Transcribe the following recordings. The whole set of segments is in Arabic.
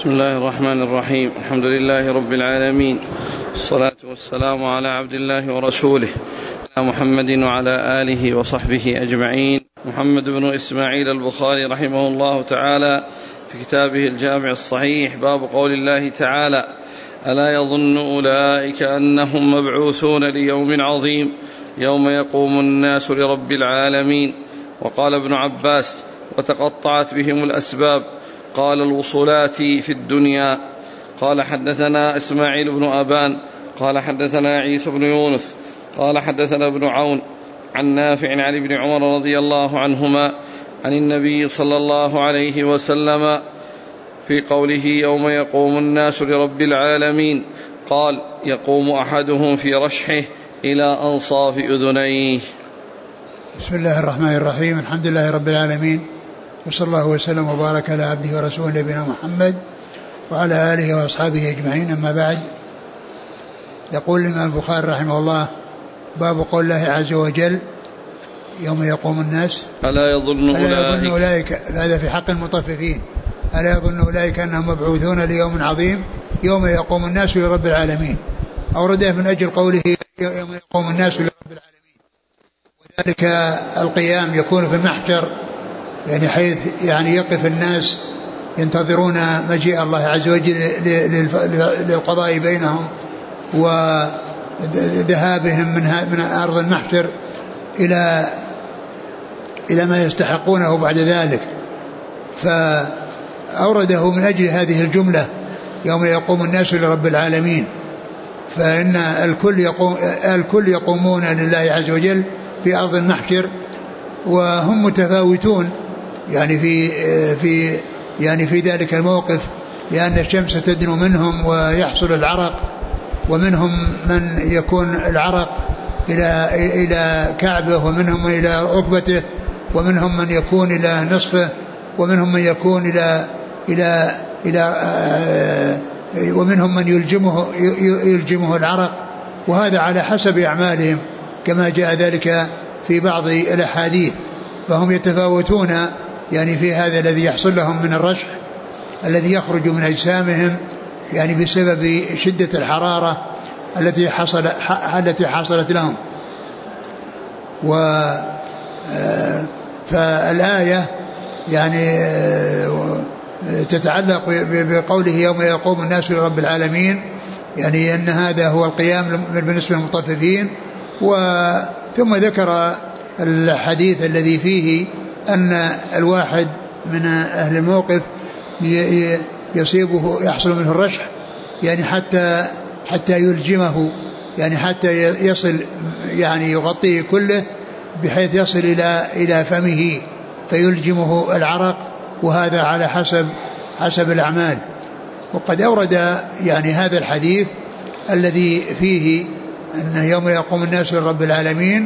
بسم الله الرحمن الرحيم. الحمد لله رب العالمين، الصلاة والسلام على عبد الله ورسوله محمد وعلى آله وصحبه أجمعين. محمد بن إسماعيل البخاري رحمه الله تعالى في كتابه الجامع الصحيح باب قول الله تعالى: ألا يظن أولئك أنهم مبعوثون ليوم عظيم يوم يقوم الناس لرب العالمين. وقال ابن عباس: وتقطعت بهم الأسباب، قال الوصولات في الدنيا. قال حدثنا إسماعيل بن أبان قال حدثنا عيسى بن يونس قال حدثنا ابن عون عن نافع عن ابن عمر رضي الله عنهما عن النبي صلى الله عليه وسلم في قوله: يوم يقوم الناس لرب العالمين، قال: يقوم أحدهم في رشحه إلى أنصاف أذنيه. بسم الله الرحمن الرحيم. الحمد لله رب العالمين، وصلى الله وسلم وبارك على عبده ورسوله نبينا محمد وعلى آله وأصحابه أجمعين. أما بعد، يقول الإمام البخاري رحمه الله: باب قول الله عز وجل: يوم يقوم الناس ألا يظن أولئك، هذا في حق المطففين، ألا يظن أولئك أنهم مبعوثون ليوم عظيم يوم يقوم الناس لرب العالمين. أورده من أجل قوله يوم يقوم الناس لرب العالمين، وذلك القيام يكون في المحشر، يعني حيث يقف الناس ينتظرون مجيء الله عز وجل للقضاء بينهم وذهابهم من أرض المحشر إلى ما يستحقونه بعد ذلك. فأورده من أجل هذه الجملة: يوم يقوم الناس لرب العالمين، فإن الكل يقومون لله عز وجل في أرض المحشر، وهم متفاوتون في ذلك الموقف، لأن الشمس تدنو منهم ويحصل العرق، ومنهم من يكون العرق إلى كعبه، ومنهم إلى ركبته، ومنهم من يكون إلى نصفه، ومنهم من يكون ومنهم من يلجمه العرق، وهذا على حسب أعمالهم كما جاء ذلك في بعض الأحاديث. فهم يتفاوتون في هذا الذي يحصل لهم من الرشح الذي يخرج من أجسامهم بسبب شدة الحرارة التي حصلت لهم. فالآية تتعلق بقوله يوم يقوم الناس لرب العالمين، أن هذا هو القيام بالنسبة للمطففين. ثم ذكر الحديث الذي فيه أن الواحد من أهل الموقف يحصل منه الرشح، حتى يلجمه، حتى يصل يغطيه كله بحيث يصل إلى فمه فيلجمه العرق، وهذا على حسب الأعمال. وقد أورد هذا الحديث الذي فيه أن يوم يقوم الناس لرب العالمين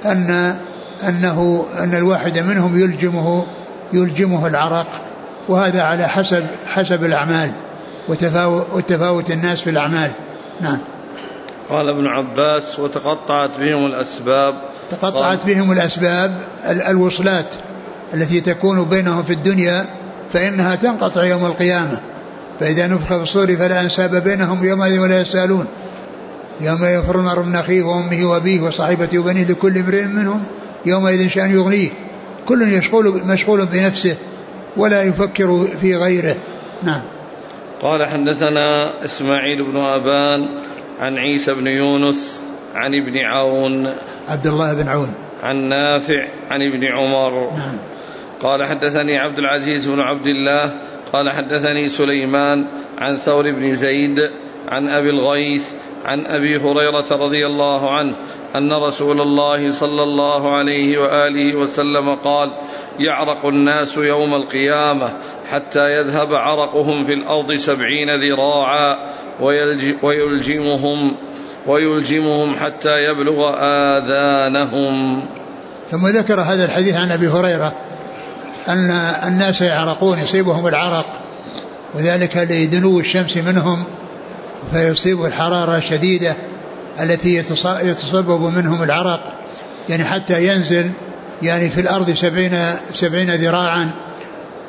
أن الواحد منهم يلجمه العرق، وهذا على حسب الأعمال وتفاوت الناس في الأعمال. نعم. قال ابن عباس: وتقطعت بهم الأسباب. تقطعت بهم الأسباب، الوصلات التي تكون بينهم في الدنيا، فإنها تنقطع يوم القيامة. فإذا نفخ في الصور فلا أنساب بينهم يومئذ ولا يسألون، يوم يفر المرء من أخيه وأمه وأبيه وصاحبته وبنيه لكل امرئ منهم يومئذ شأن يغنيه، كل مشغول بنفسه ولا يفكر في غيره. نعم. قال حدثنا إسماعيل بن أبان عن عيسى بن يونس عن ابن عون، عبد الله بن عون، عن نافع عن ابن عمر. نعم. قال حدثني عبد العزيز بن عبد الله قال حدثني سليمان عن ثور بن زيد عن أبي الغيث عن أبي هريرة رضي الله عنه أن رسول الله صلى الله عليه وآله وسلم قال: يعرق الناس يوم القيامة حتى يذهب عرقهم في الأرض 70 ذراعا ويلجمهم حتى يبلغ آذانهم. ثم ذكر هذا الحديث عن أبي هريرة أن الناس يعرقون، يصيبهم العرق، وذلك لدنو الشمس منهم، فيصيب الحرارة الشديدة التي يتصبب منهم العرق، حتى ينزل في الأرض 70 ذراعا،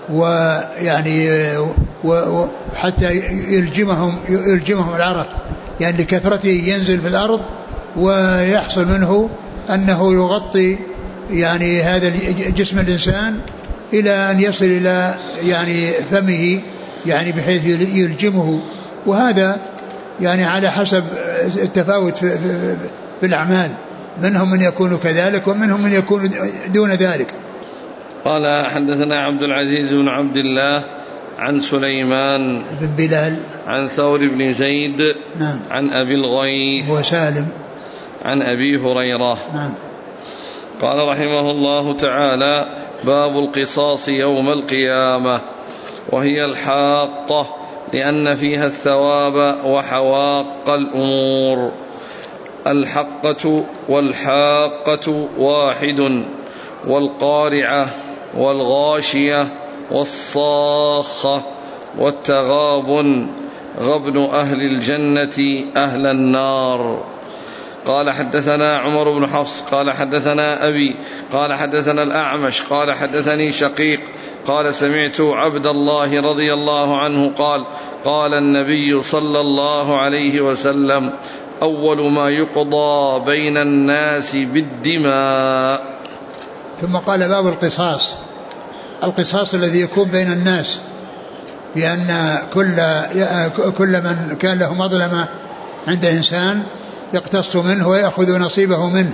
ويعني وحتى يلجمهم العرق، يعني لكثرته ينزل في الأرض ويحصل منه أنه يغطي يعني هذا جسم الإنسان إلى أن يصل إلى يعني فمه، يعني بحيث يلجمه. وهذا يعني على حسب التفاوت في الأعمال، منهم من يكون كذلك ومنهم من يكون دون ذلك. قال حدثنا عبد العزيز بن عبد الله عن سليمان بن بلال عن ثور بن زيد نعم عن أبي الغيث وسالم عن أبي هريرة نعم. قال رحمه الله تعالى: باب القصاص يوم القيامة، وهي الحاقة لأن فيها الثواب وحواق الأمور. الحقة والحاقة واحد، والقارعة والغاشية والصاخة والتغابن غبن أهل الجنة أهل النار. قال حدثنا عمر بن حفص قال حدثنا أبي قال حدثنا الأعمش قال حدثني شقيق قال سمعت عبد الله رضي الله عنه قال: قال النبي صلى الله عليه وسلم: أول ما يقضى بين الناس بالدماء. ثم قال: باب القصاص الذي يكون بين الناس، بأن كل من كان له مظلمة عند إنسان يقتص منه ويأخذ نصيبه منه.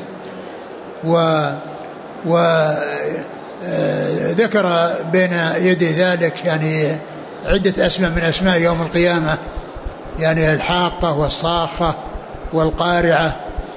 وذكر بين يدي ذلك يعني عدة أسماء من أسماء يوم القيامة، يعني الحاقة والصاخة والقارعة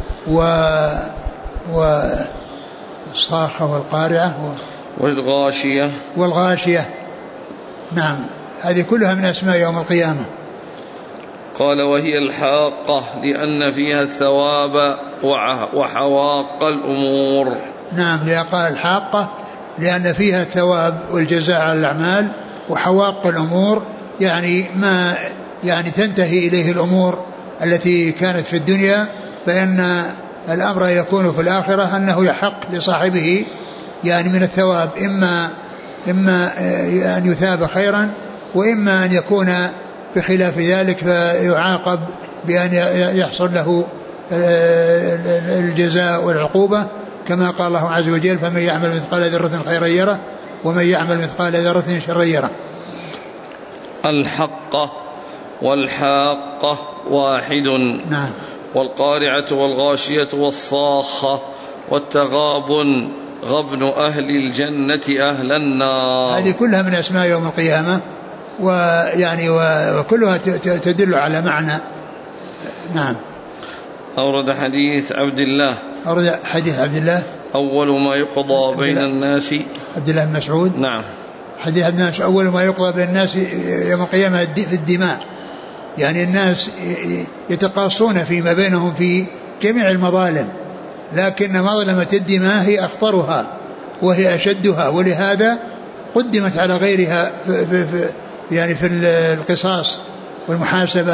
والصاخة والقارعة والغاشية. نعم، هذه كلها من أسماء يوم القيامة. قال: وهي الحاقة لأن فيها الثواب وحواق الأمور. نعم، قال الحاقة لأن فيها الثواب والجزاء على الأعمال، وحواق الأمور يعني ما يعني تنتهي إليه الأمور التي كانت في الدنيا، فإن الأمر يكون في الآخرة أنه يحق لصاحبه يعني من الثواب، إما أن يثاب خيرا، وإما أن يكون بخلاف ذلك فيعاقب بأن يحصل له الجزاء والعقوبة، كما قال الله عز وجل: فمن يعمل مثقال ذرة خيرا يره ومن يعمل مثقال ذرة شرا يره. الحقة والحاقة واحد. نعم. والقارعة والغاشية والصاخة والتغابن غبن أهل الجنة أهل النار. هذه كلها من أسماء يوم القيامة، ويعني وكلها تدل على معنى. نعم. أورد حديث عبد الله أول ما يقضى بين الناس، عبد الله بن مسعود. نعم. حديث عبد الله: أول ما يقضى بين الناس يوم القيامة في الدماء، يعني الناس يتقاصون فيما بينهم في جميع المظالم، لكن مظلمة الدماء هي أخطرها وهي أشدها، ولهذا قدمت على غيرها يعني في القصاص والمحاسبة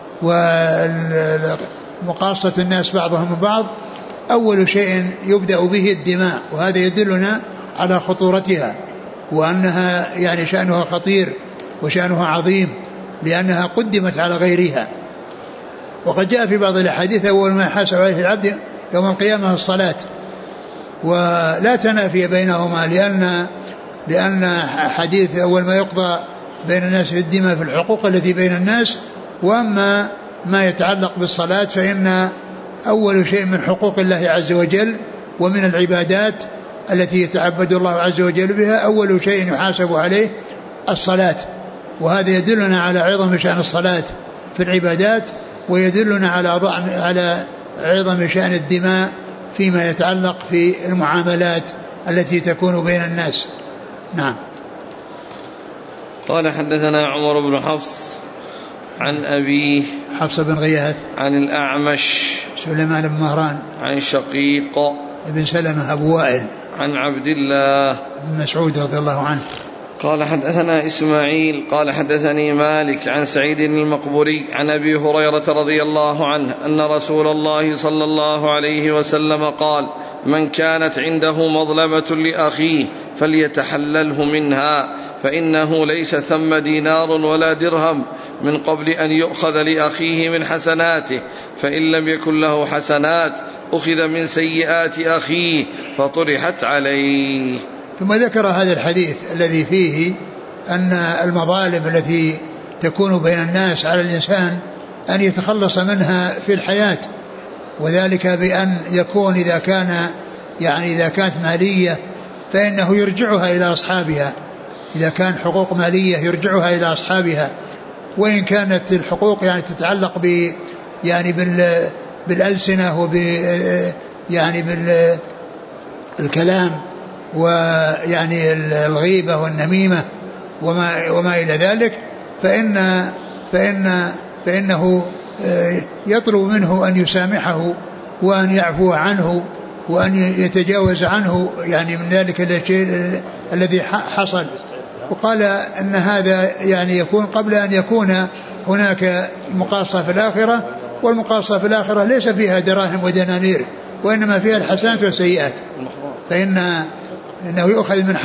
ومقاصة الناس بعضهم من بعض. أول شيء يبدأ به الدماء، وهذا يدلنا على خطورتها وأنها يعني شأنها خطير وشأنها عظيم، لأنها قدمت على غيرها. وقد جاء في بعض الأحاديث: أول ما يحاسب عليه العبد يوم القيامة الصلاة، ولا تنافي بينهما، لأن حديث أول ما يقضى بين الناس في الدماء في الحقوق التي بين الناس، وأما ما يتعلق بالصلاة فإن أول شيء من حقوق الله عز وجل ومن العبادات التي يتعبد الله عز وجل بها، أول شيء يحاسب عليه الصلاة. وهذا يدلنا على عظم شأن الصلاة في العبادات، ويدلنا على عظم شأن الدماء فيما يتعلق في المعاملات التي تكون بين الناس. نعم. قال: حدثنا عمر بن حفص عن أبيه حفص بن غياث عن الأعمش سليمان بن مهران عن شقيق ابن سلمة أبو وائل عن عبد الله بن مسعود رضي الله عنه قال: حدثنا إسماعيل قال حدثني مالك عن سعيد المقبوري عن أبي هريرة رضي الله عنه أن رسول الله صلى الله عليه وسلم قال: من كانت عنده مظلمة لأخيه فليتحلله منها، فإنه ليس ثم دينار ولا درهم من قبل أن يؤخذ لأخيه من حسناته، فإن لم يكن له حسنات أخذ من سيئات أخيه فطرحت عليه. ثم ذكر هذا الحديث الذي فيه أن المظالم التي تكون بين الناس على الإنسان أن يتخلص منها في الحياة، وذلك بأن يكون إذا كانت مالية فإنه يرجعها إلى أصحابها، إذا كان حقوق مالية يرجعها إلى أصحابها، وإن كانت الحقوق تتعلق بالألسنة بالكلام الغيبة والنميمة وما إلى ذلك، فإنه يطلب منه أن يسامحه وأن يعفو عنه وأن يتجاوز عنه من ذلك الشيء الذي حصل. وقال أن هذا يكون قبل أن يكون هناك مقاصة في الآخرة، والمقاصة في الآخرة ليس فيها دراهم ودنانير، وإنما فيها الحسنات والسيئات، فإنه يؤخذ من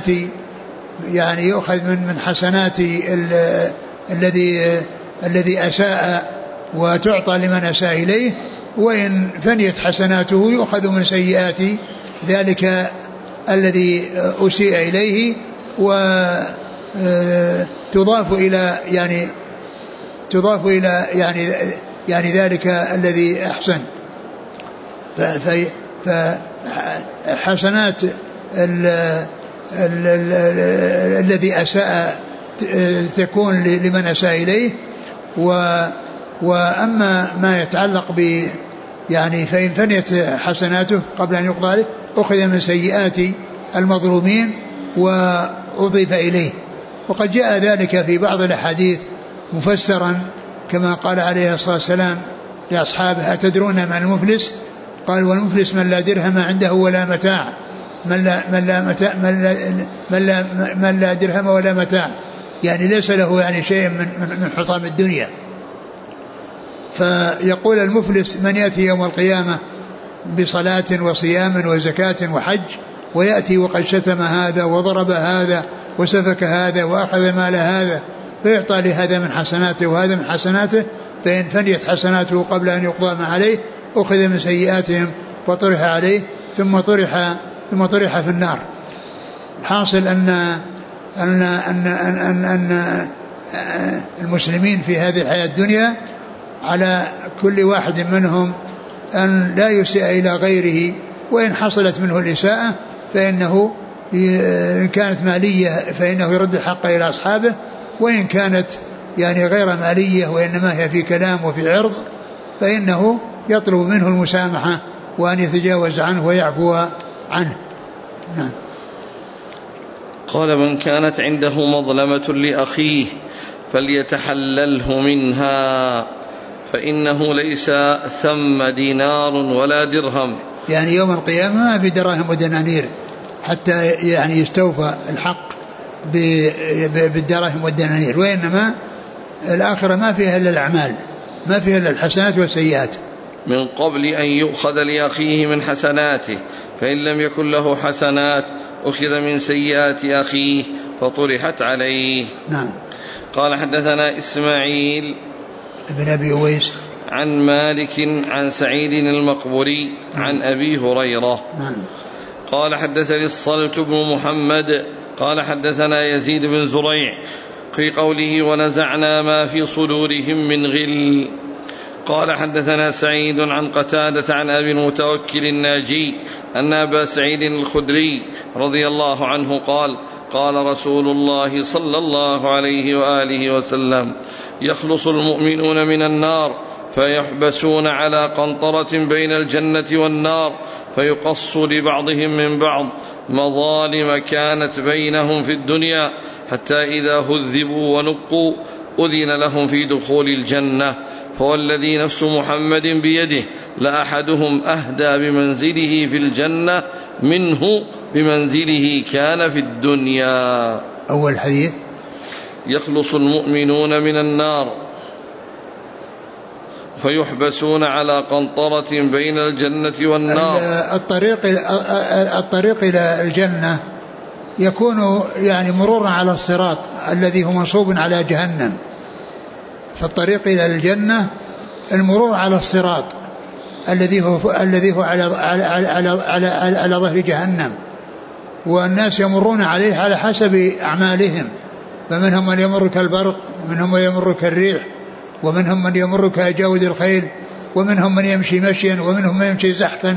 حسنات الذي أساء وتعطى لمن أساء إليه، وإن فنيت حسناته يؤخذ من سيئات ذلك الذي أسيء إليه وتضاف إلى ذلك الذي أحسن. فحسنات الذي أساء تكون لمن أساء إليه، وأما ما يتعلق فإن فنيت حسناته قبل أن يقضى عليه أخذ من سيئات المظلومين وأضيف إليه. وقد جاء ذلك في بعض الأحاديث مفسرا كما قال عليه الصلاة والسلام لأصحابه: أتدرون من المفلس؟ قال: والمفلس من لا درهم عنده ولا متاع، من لا درهم ولا متاع، ليس له شيء من حطام الدنيا. فيقول المفلس من يأتي يوم القيامة بصلاة وصيام وزكاة وحج، ويأتي وقد شتم هذا وضرب هذا وسفك هذا وأخذ مال هذا، فيعطى لهذا من حسناته وهذا من حسناته، فإن فنيت حسناته قبل أن يقضى ما عليه أخذ من سيئاتهم فطرح عليه ثم طرح في النار. الحاصل أن المسلمين في هذه الحياة الدنيا على كل واحد منهم أن لا يسيء إلى غيره، وإن حصلت منه الإساءة فإنه إن كانت مالية فإنه يرد الحق إلى أصحابه، وإن كانت غير مالية وإنما هي في كلام وفي عرض فإنه يطلب منه المسامحة وأن يتجاوز عنه ويعفو عنه. نعم. قال: من كانت عنده مظلمة لأخيه فليتحلله منها، فإنه ليس ثم دينار ولا درهم. يوم القيامة ما في دراهم ودنانير حتى يستوفى الحق بالدراهم والدنانير، وإنما الآخرة ما فيها إلا الأعمال، ما فيها إلا الحسنات والسيئات. من قبل أن يؤخذ لأخيه من حسناته، فإن لم يكن له حسنات أخذ من سيئات أخيه فطرحت عليه. نعم. قال: حدثنا إسماعيل ابن أبي أويس عن مالك عن سعيد المقبري عن أبي هريرة. نعم. قال: حدثني الصلت بن محمد قال: حدثنا يزيد بن زريع في قوله: ونزعنا ما في صدورهم من غل. قال: حدثنا سعيد عن قتادة عن أبي المتوكل الناجي أن أبا سعيد الخدري رضي الله عنه قال: قال رسول الله صلى الله عليه وآله وسلم: يخلص المؤمنون من النار فيحبسون على قنطرة بين الجنة والنار، فيقص لبعضهم من بعض مظالم كانت بينهم في الدنيا، حتى إذا هذبوا ونقوا أذن لهم في دخول الجنة. فوالذي نفس محمد بيده لأحدهم أهدى بمنزله في الجنة منه بمنزله كان في الدنيا. أول حديث: يخلص المؤمنون من النار فيحبسون على قنطرة بين الجنة والنار. الطريق إلى الجنة يكون يعني مرورا على الصراط الذي هو منصوب على جهنم. في الطريق إلى الجنة المرور على الصراط الذي هو على ظهر جهنم، والناس يمرون عليه على حسب أعمالهم، فمنهم من يمر كالبرق، ومنهم من يمر كالريح، ومنهم من يمر كأجاود الخيل، ومنهم من يمشي مشيا، ومنهم من يمشي زحفا،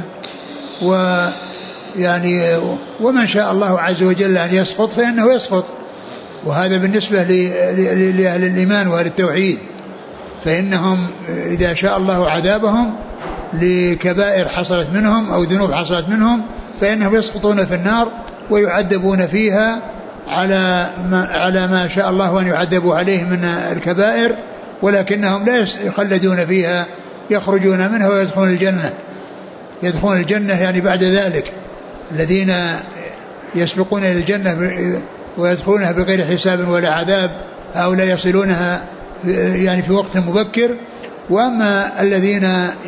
ويعني ومن شاء الله عز وجل أن يسقط فإنه يسقط. وهذا بالنسبة لأهل الإيمان وأهل التوحيد، فإنهم إذا شاء الله عذابهم لكبائر حصلت منهم أو ذنوب حصلت منهم فإنهم يسقطون في النار ويعذبون فيها على ما شاء الله أن يعذبوا عليه من الكبائر، ولكنهم لا يخلدون فيها، يخرجون منها ويدخلون الجنة. يدخلون الجنة يعني بعد ذلك، الذين يسبقون إلى الجنة ويدخلونها بغير حساب ولا عذاب هؤلاء يصلونها يعني في وقت مبكر. وأما الذين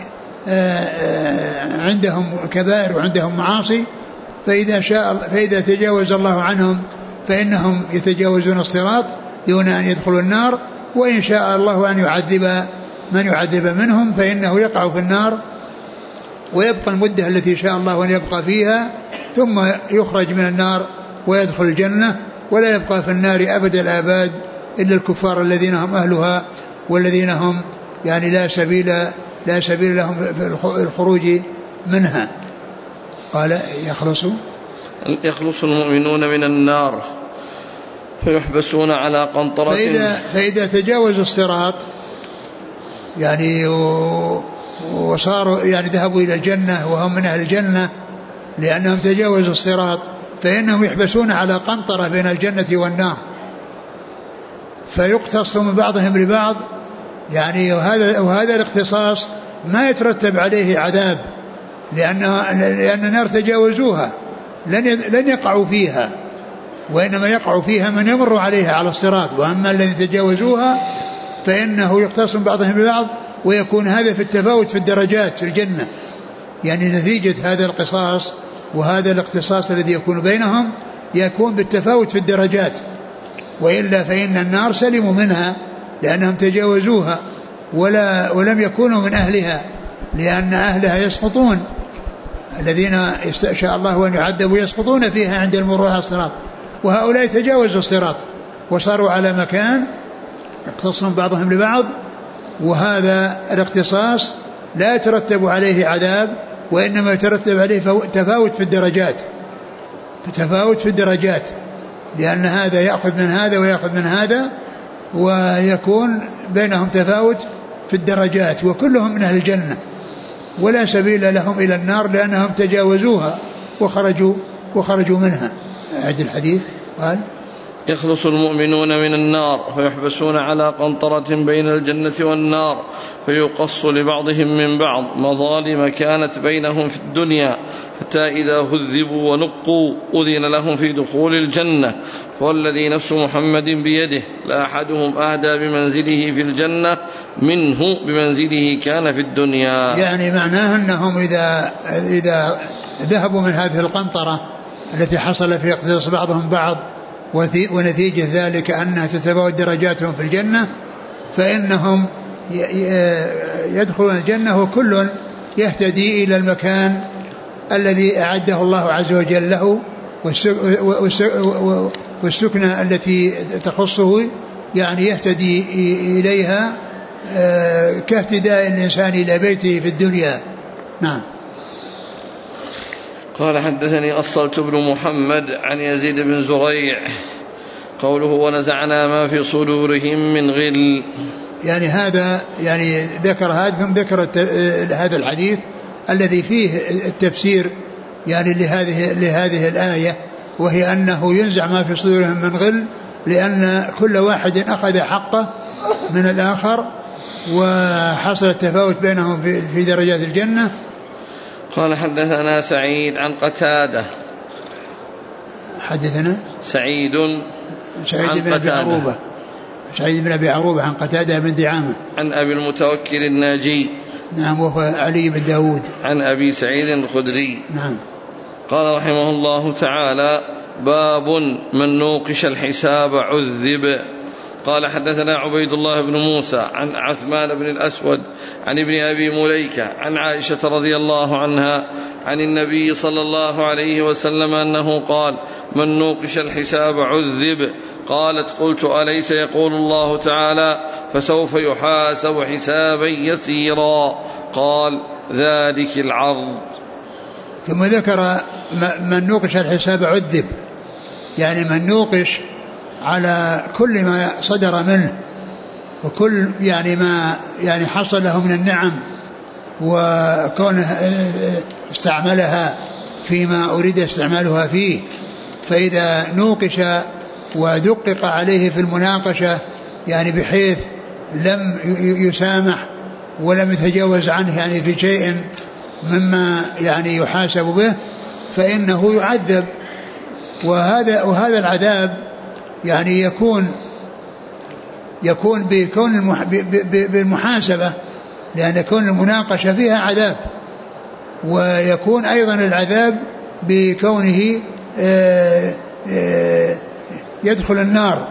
عندهم كبائر وعندهم معاصي فإذا تجاوز الله عنهم فإنهم يتجاوزون الصراط دون أن يدخلوا النار، وإن شاء الله أن يعذب من يعذب منهم فإنه يقع في النار ويبقى المدة التي شاء الله أن يبقى فيها، ثم يخرج من النار ويدخل الجنة، ولا يبقى في النار أبد الآباد إلا الكفار الذين هم أهلها والذين هم يعني لا سبيل لهم في الخروج منها. قال يخلص المؤمنون من النار فيحبسون على قنطرة. فإذا تجاوزوا الصراط يعني وصاروا يعني ذهبوا إلى الجنة وهم من أهل الجنة لأنهم تجاوزوا الصراط، فإنهم يحبسون على قنطرة بين الجنة والنار، فيقتص من بعضهم لبعض يعني. وهذا الاختصاص ما يترتب عليه عذاب، لأن النار تجاوزوها لن يقعوا فيها، وإنما يقع فيها من يمر عليها على الصراط. وأما الذين تجاوزوها فإنه يقتص من بعضهم ببعض، ويكون هذا في التفاوت في الدرجات في الجنة، يعني نتيجة هذا القصاص وهذا الاختصاص الذي يكون بينهم يكون بالتفاوت في الدرجات. وإلا فإن النار سلموا منها لأنهم تجاوزوها ولم يكونوا من أهلها، لأن أهلها يسقطون، الذين شاء الله أن يعذبوا يسقطون فيها عند المرور على الصراط، وهؤلاء تجاوزوا الصراط وصاروا على مكان يقتصون بعضهم لبعض. وهذا الاختصاص لا يترتب عليه عذاب، وإنما يترتب عليه تفاوت في الدرجات، لأن هذا يأخذ من هذا ويأخذ من هذا، ويكون بينهم تفاوت في الدرجات، وكلهم من أهل الجنة ولا سبيل لهم إلى النار لأنهم تجاوزوها وخرجوا منها. أعد الحديث. قال يخلص المؤمنون من النار فيحبسون على قنطرة بين الجنة والنار فيقص لبعضهم من بعض مظالم كانت بينهم في الدنيا، حتى إذا هذبوا ونقوا أذن لهم في دخول الجنة. فوالذي نفس محمد بيده لأحدهم أهدى بمنزله في الجنة منه بمنزله كان في الدنيا. يعني معناه أنهم إذا ذهبوا من هذه القنطرة التي حصل في اقتصاص بعضهم بعض ونتيجة ذلك أنها تتفاوت درجاتهم في الجنة، فإنهم يدخلون الجنة وكل يهتدي إلى المكان الذي أعده الله عز وجل له، والسكنة التي تخصه يعني يهتدي إليها كاهتداء الإنسان إلى بيته في الدنيا. نعم. قال حدثني أصلت بن محمد عن يزيد بن زريع قوله ونزعنا ما في صدورهم من غل. يعني هذا يعني ذكر هذا ثم ذكر هذا الحديث الذي فيه التفسير يعني لهذه الآية، وهي أنه ينزع ما في صدورهم من غل، لأن كل واحد أخذ حقه من الآخر وحصل التفاوت بينهم في درجات الجنة. قال حدثنا سعيد عن قتادة. حدثنا سعيد بن أبي عروبة. سعيد بن أبي عروبة عن قتادة بن دعامة عن أبي المتوكل الناجي. نعم، وهو علي بن داود. عن أبي سعيد الخدري. نعم. قال رحمه الله تعالى باب من نوقش الحساب عذب. قال حدثنا عبيد الله بن موسى عن عثمان بن الأسود عن ابن أبي مليكة عن عائشة رضي الله عنها عن النبي صلى الله عليه وسلم أنه قال: من نوقش الحساب عذب. قالت: قلت: أليس يقول الله تعالى: فسوف يحاسب حسابا يسيرا؟ قال: ذلك العرض. ثم ذكر من نوقش الحساب عذب، يعني من نوقش على كل ما صدر منه وكل يعني ما يعني حصل له من النعم، وكونه استعملها فيما أريد استعمالها فيه، فإذا نوقش ودقق عليه في المناقشة يعني بحيث لم يسامح ولم يتجاوز عنه يعني في شيء مما يعني يحاسب به، فإنه يعذب. وهذا العذاب يعني يكون بالمحاسبة، لأن يكون المناقشة فيها عذاب، ويكون أيضا العذاب بكونه يدخل النار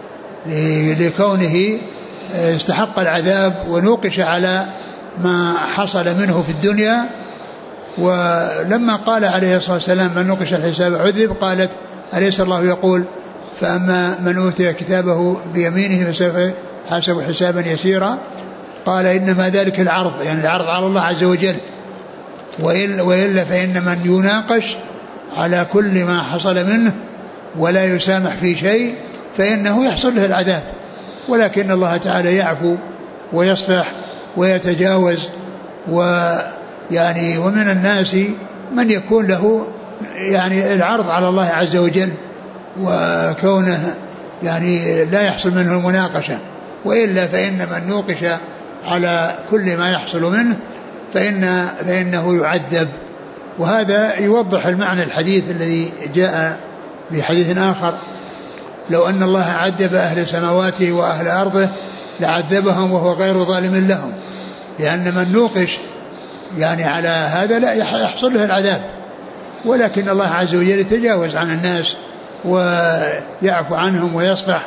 لكونه استحق العذاب ونوقش على ما حصل منه في الدنيا. ولما قال عليه الصلاة والسلام: من نوقش الحساب عذب، قالت: أليس الله يقول: فأما من أوتي كتابه بيمينه فسوف يحاسب حسابا يسيرا؟ قال: إنما ذلك العرض، يعني العرض على الله عز وجل، وإلا فإن من يناقش على كل ما حصل منه ولا يسامح في شيء فإنه يحصل له العذاب. ولكن الله تعالى يعفو ويصفح ويتجاوز، ويعني ومن الناس من يكون له يعني العرض على الله عز وجل وكونه يعني لا يحصل منه المناقشة، وإلا فإن من نوقش على كل ما يحصل منه فإنه يعذب. وهذا يوضح المعنى الحديث الذي جاء في حديث آخر: لو أن الله عذب أهل سماواته وأهل أرضه لعذبهم وهو غير ظالم لهم، لأن من نوقش يعني على هذا لا يحصل له العذاب، ولكن الله عز وجل يتجاوز عن الناس ويعفو عنهم ويصفح،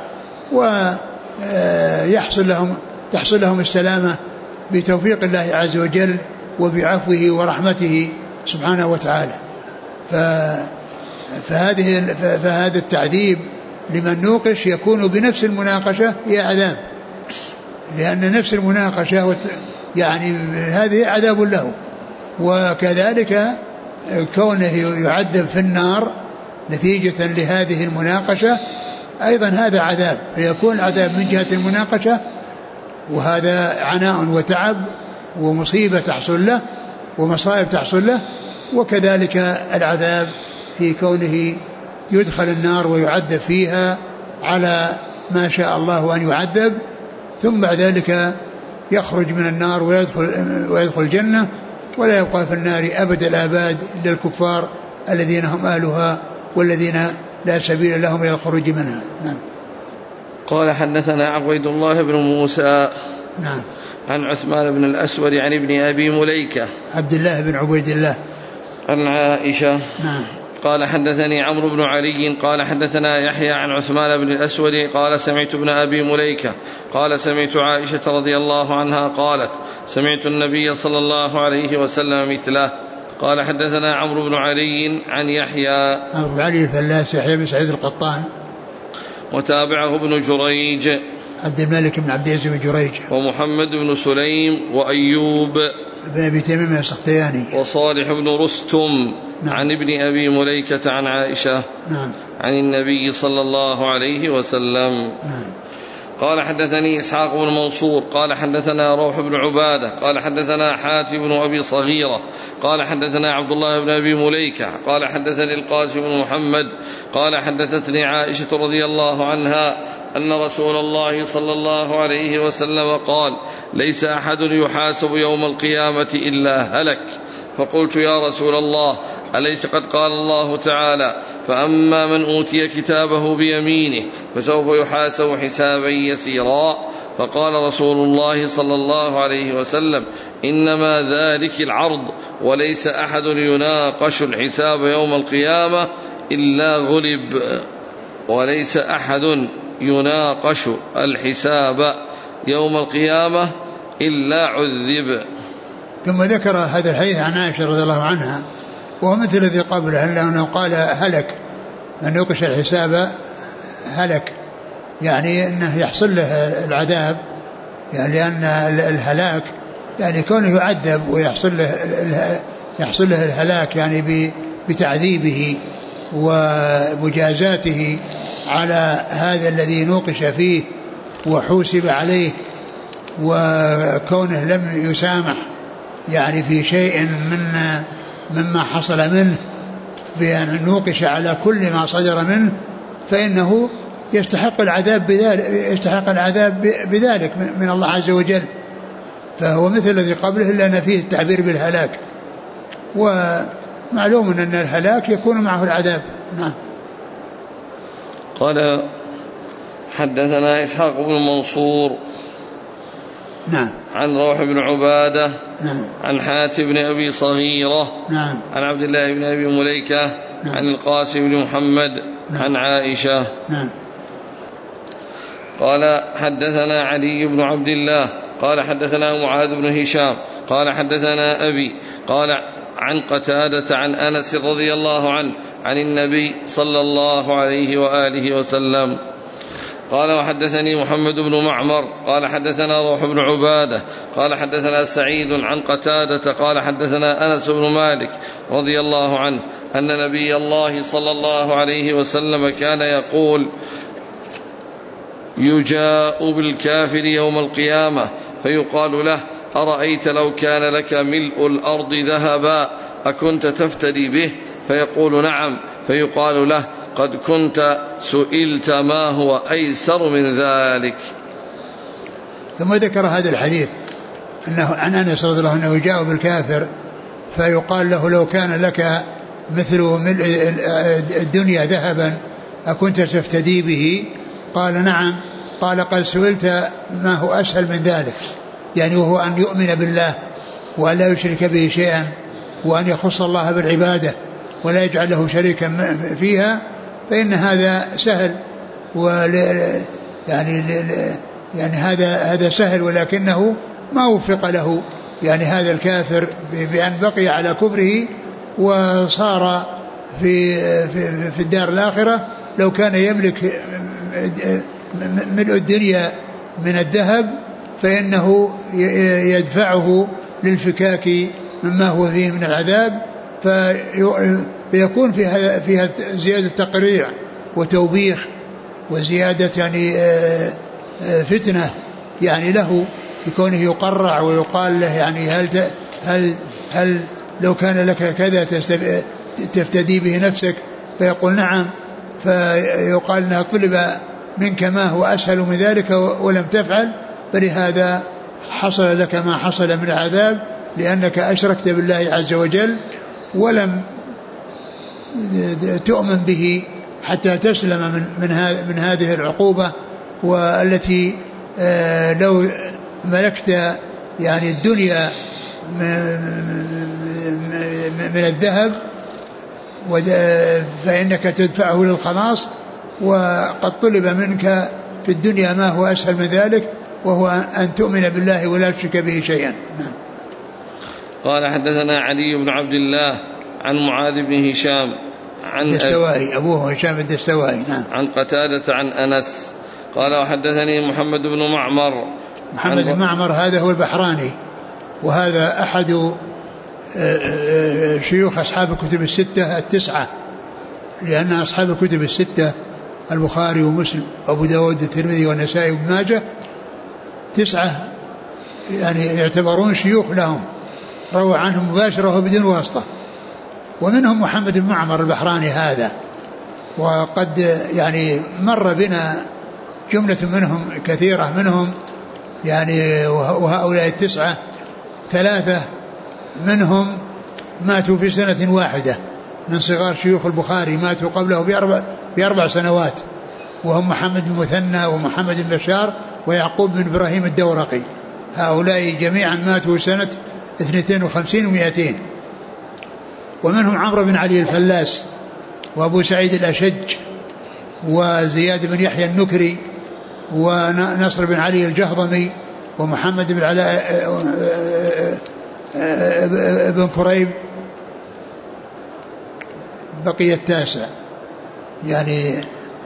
تحصل لهم السلامة بتوفيق الله عز وجل وبعفوه ورحمته سبحانه وتعالى. فهذا التعذيب لمن نوقش يكون بنفس المناقشة هي عذاب، لأن نفس المناقشة يعني هذه عذاب له، وكذلك كونه يعذب في النار نتيجة لهذه المناقشة أيضا هذا عذاب، فيكون العذاب من جهة المناقشة، وهذا عناء وتعب ومصيبة تحصل له ومصائب تحصل له، وكذلك العذاب في كونه يدخل النار ويعذب فيها على ما شاء الله أن يعذب، ثم بعد ذلك يخرج من النار ويدخل الجنة، ولا يبقى في النار أبد الآباد إلا الكفار الذين هم أهلها والذين لا سبيل لهم إلى الخروج منها. نعم. قال حدثنا عبيد الله بن موسى نعم عن عثمان بن الأسود عن ابن أبي مليكة عبد الله بن عبيد الله عن عائشة. نعم. قال حدثني عمرو بن علي قال حدثنا يحيى عن عثمان بن الأسود قال سمعت ابن أبي مليكة قال سمعت عائشة رضي الله عنها قالت سمعت النبي صلى الله عليه وسلم مثله. قال حدثنا عمرو بن علي عن يحيى عمرو بن علي الفلاس يحيى بن سعيد القطان، وتابعه ابن جريج عبد الملك بن عبد العزيز بن جريج، ومحمد بن سليم وأيوب بن أبي تميم السختياني، وصالح بن رستم. نعم. عن ابن أبي مليكة عن عائشة. نعم. عن النبي صلى الله عليه وسلم. نعم. قال حدثني إسحاق بن منصور قال حدثنا روح بن عبادة قال حدثنا حاتم بن أبي صغيرة قال حدثنا عبد الله بن أبي مليكة قال حدثني القاسم بن محمد قال حدثتني عائشة رضي الله عنها أن رسول الله صلى الله عليه وسلم قال ليس أحد يحاسب يوم القيامة إلا هلك. فقلت يا رسول الله أليس قد قال الله تعالى فأما من أوتي كتابه بيمينه فسوف يحاسب حسابا يسيرا؟ فقال رسول الله صلى الله عليه وسلم إنما ذلك العرض وليس أحد يناقش الحساب يوم القيامة إلا غلب، وليس أحد يناقش الحساب يوم القيامة إلا عذب. ثم ذكر هذا الحديث عن عائشة رضي الله عنها وهو مثل الذي قبله، أنه قال هلك من يوقش الحساب هلك، يعني أنه يحصل له العذاب، يعني لأن الهلاك يعني كونه يعذب ويحصل له الهلاك يعني بتعذيبه ومجازاته على هذا الذي نوقش فيه وحوسب عليه، وكونه لم يسامح يعني في شيء مما حصل منه بأن نوقش على كل ما صدر منه، فإنه يستحق العذاب بذلك من الله عز وجل. فهو مثل الذي قبله إلا أن فيه التعبير بالهلاك، ومعلوم أن الهلاك يكون معه العذاب. نعم. قال حدثنا إسحاق بن منصور نعم عن روح بن عبادة نعم عن حاتم بن أبي صغيرة نعم عن عبد الله بن أبي مليكة نعم عن القاسم بن محمد نعم عن عائشة نعم قال حدثنا علي بن عبد الله قال حدثنا معاذ بن هشام قال حدثنا أبي قال عن قتادة عن أنس رضي الله عنه عن النبي صلى الله عليه وآله وسلم قال وحدثني محمد بن معمر قال حدثنا روح بن عبادة قال حدثنا سعيد عن قتادة قال حدثنا أنس بن مالك رضي الله عنه أن نبي الله صلى الله عليه وسلم كان يقول يجاء بالكافر يوم القيامة فيقال له أرأيت لو كان لك ملء الأرض ذهبا أكنت تفتدي به؟ فيقول نعم. فيقال له قد كنت سئلت ما هو أيسر من ذلك. ثم ذكر هذا الحديث أنه عن أنس رضي الله عنه يجاء بالكافر فيقال له لو كان لك مثل ملء الدنيا ذهبا أكنت تفتدي به؟ قال نعم. قال قد سئلت ما هو أسهل من ذلك، يعني وهو أن يؤمن بالله وأن لا يشرك به شيئا وأن يخص الله بالعبادة ولا يجعل له شريكا فيها، فإن هذا سهل يعني هذا سهل، ولكنه ما وفق له يعني هذا الكافر بأن بقي على كفره وصار في الدار الآخرة لو كان يملك ملء الدنيا من الذهب فإنه يدفعه للفكاك مما هو فيه من العذاب، فيكون فيها زيادة تقريع وتوبيخ وزيادة يعني فتنة يعني له بكونه يقرع ويقال له يعني هل لو كان لك كذا تفتدي به نفسك؟ فيقول نعم. فيقال انها طلب منك ما هو أسهل من ذلك ولم تفعل، فلهذا حصل لك ما حصل من العذاب لأنك أشركت بالله عز وجل ولم تؤمن به حتى تسلم من هذه العقوبة، والتي لو ملكت يعني الدنيا من الذهب فإنك تدفعه للخلاص، وقد طلب منك في الدنيا ما هو أسهل من ذلك وهو أن تؤمن بالله ولا تشرك به شيئا. قال حدثنا علي بن عبد الله عن معاذ بن هشام عن الدستوائي أبوه هشام الدستوائي نعم عن قتادة عن أنس قال وحدثني محمد بن معمر. محمد بن معمر هذا هو البحراني، وهذا أحد شيوخ أصحاب الكتب الستة التسعة، لأن أصحاب الكتب الستة البخاري ومسلم وأبو داود الترمذي والنسائي وابن ماجه 9 يعني يعتبرون شيوخ لهم، روى عنهم مباشرة وبدون واسطة، ومنهم محمد بن معمر البحراني هذا. وقد يعني مر بنا جملة منهم كثيرة منهم يعني، وهؤلاء 9 3 منهم ماتوا في سنة واحدة من صغار شيوخ البخاري، ماتوا قبله ب4 سنوات، وهم محمد بن مثنى ومحمد بن بشار ويعقوب بن إبراهيم الدورقي، هؤلاء جميعا ماتوا سنة 52 و200. ومنهم عمرو بن علي الفلاس وأبو سعيد الأشج وزياد بن يحيى النكري ونصر بن علي الجهضمي ومحمد بن علاء بن كريب. بقي التاسع يعني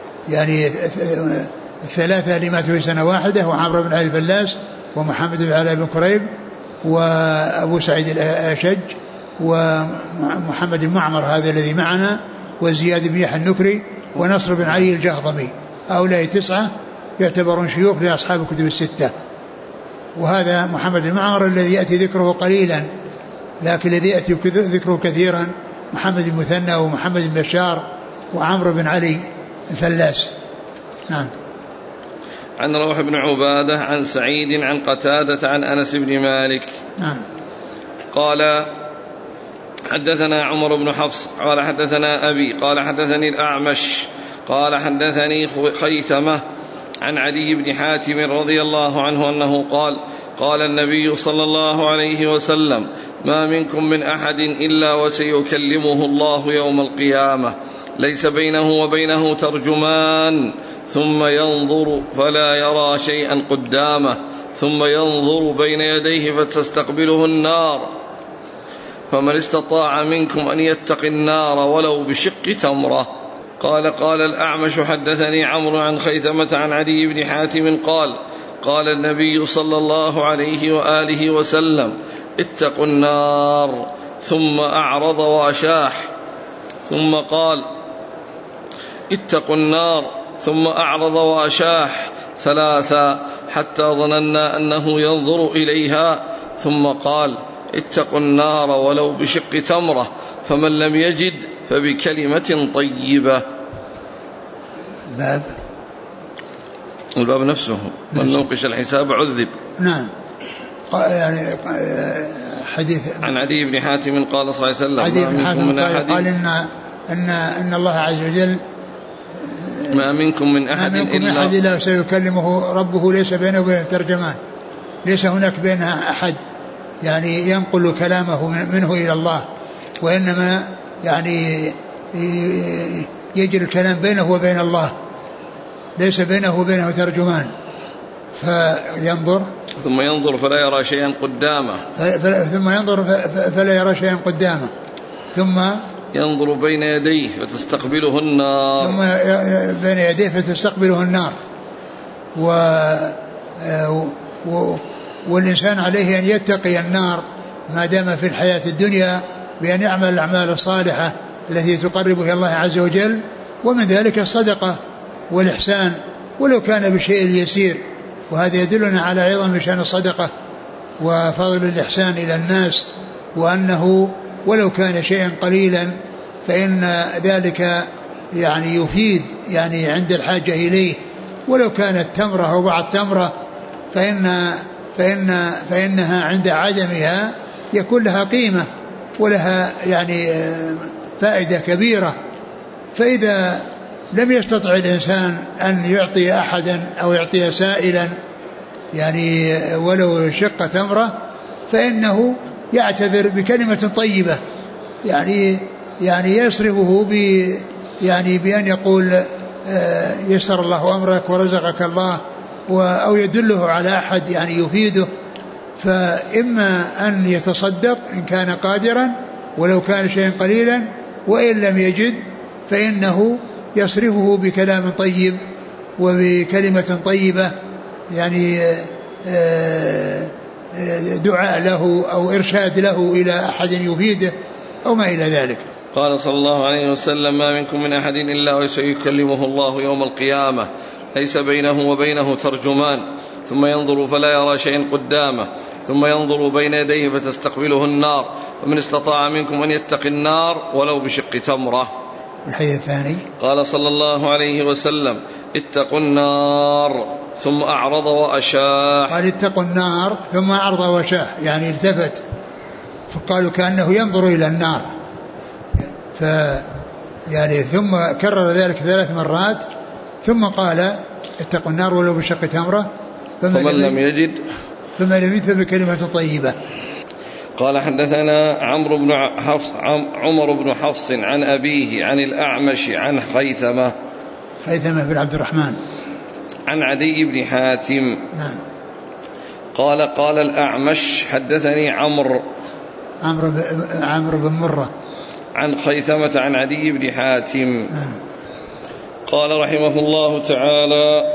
الثلاثة اللي ماتوا في سنة واحدة، وعمرو بن علي الفلاس ومحمد بن علاء بن كريب وأبو سعيد الأشج ومحمد المعمر هذا الذي معنا وزياد بن يحيى النكري ونصر بن علي الجهضمي. هؤلاء 9 يعتبرون شيوخ لأصحاب الكتب الستة. وهذا محمد المعمر الذي يأتي ذكره قليلا، لكن الذي يأتي ذكره كثيرا محمد المثنى ومحمد بن بشار وعمرو بن علي الفلاس. نعم. عن روح بن عبادة عن سعيد عن قتادة عن أنس بن مالك. نعم. قال حدثنا عمر بن حفص قال حدثنا أبي قال حدثني الأعمش قال حدثني خيثمة عن عدي بن حاتم رضي الله عنه أنه قال النبي صلى الله عليه وسلم: ما منكم من أحد إلا وسيكلمه الله يوم القيامة، ليس بينه وبينه ترجمان، ثم ينظر فلا يرى شيئا قدامه، ثم ينظر بين يديه فتستقبله النار، فمن استطاع منكم أن يتقي النار ولو بشق تمرة. قال الأعمش حدثني عمرو عن خيثمة عن عدي بن حاتم قال النبي صلى الله عليه وآله وسلم: اتقوا النار، ثم أعرض وأشاح، ثم قال: اتقوا النار، ثم أعرض وأشاح 3 حتى ظننا أنه ينظر إليها، ثم قال: اتقوا النار ولو بشق تمرة، فمن لم يجد فبكلمة طيبة. الباب نفسه: من نوقش الحساب عذب. نعم. يعني حديث عن عدي بن حاتم قال صلى الله عليه وسلم: قال إن الله عز وجل ما منكم من أحد إلا سيكلمه ربه ليس بينه وبينه ترجمان، ليس هناك بينها أحد يعني ينقل كلامه منه إلى الله، وإنما يعني يجري الكلام بينه وبين الله، ليس بينه وبينه ترجمان. ثم ينظر فلا يرى شيئا قدامه، ثم ينظر بين يديه فتستقبله النار، بين يديه فتستقبله النار. والإنسان عليه أن يتقي النار ما دام في الحياة الدنيا بأن يعمل الأعمال الصالحة التي تقربه إلى الله عز وجل، ومن ذلك الصدقة والإحسان ولو كان بشيء يسير. وهذا يدلنا على عظم شأن الصدقة وفضل الإحسان إلى الناس، وأنه ولو كان شيئا قليلا فإن ذلك يعني يفيد يعني عند الحاجة إليه، ولو كانت تمرة أو بعض تمرة فإنها عند عدمها يكون لها قيمة ولها يعني فائدة كبيرة. فإذا لم يستطع الإنسان أن يعطي أحدا أو يعطي سائلا يعني ولو شق تمرة، فإنه يعتذر بكلمة طيبة، يعني يصرفه بأن يقول: يسر الله أمرك ورزقك الله، أو يدله على أحد يعني يفيده. فإما أن يتصدق إن كان قادرا ولو كان شيئا قليلا، وإن لم يجد فإنه يصرفه بكلام طيب وبكلمة طيبة، يعني دعاء له أو إرشاد له إلى أحد يفيده أو ما إلى ذلك. قال صلى الله عليه وسلم: ما منكم من أحد إلا وسيكلمه الله يوم القيامة، ليس بينه وبينه ترجمان، ثم ينظر فلا يرى شيئا قدامه، ثم ينظر بين يديه فتستقبله النار، ومن استطاع منكم أن يتقي النار ولو بشق تمرة. الحديث الثاني: قال صلى الله عليه وسلم: اتقوا النار، ثم أعرض وأشاح. قال: اتقوا النار ثم أعرض وأشاح، يعني التفت، فقالوا كأنه ينظر إلى النار، يعني ثم كرر ذلك 3 مرات، ثم قال: اتقوا النار ولو بشق تمرة، فمن لم يجد فبكلمة طيبة. قال حدثنا عمر بن حفص عن أبيه عن الأعمش عن خيثمة بن عبد الرحمن عن عدي بن حاتم. نعم. قال الأعمش حدثني عمرو بن مرة عن خيثمة عن عدي بن حاتم. نعم. قال رحمه الله تعالى: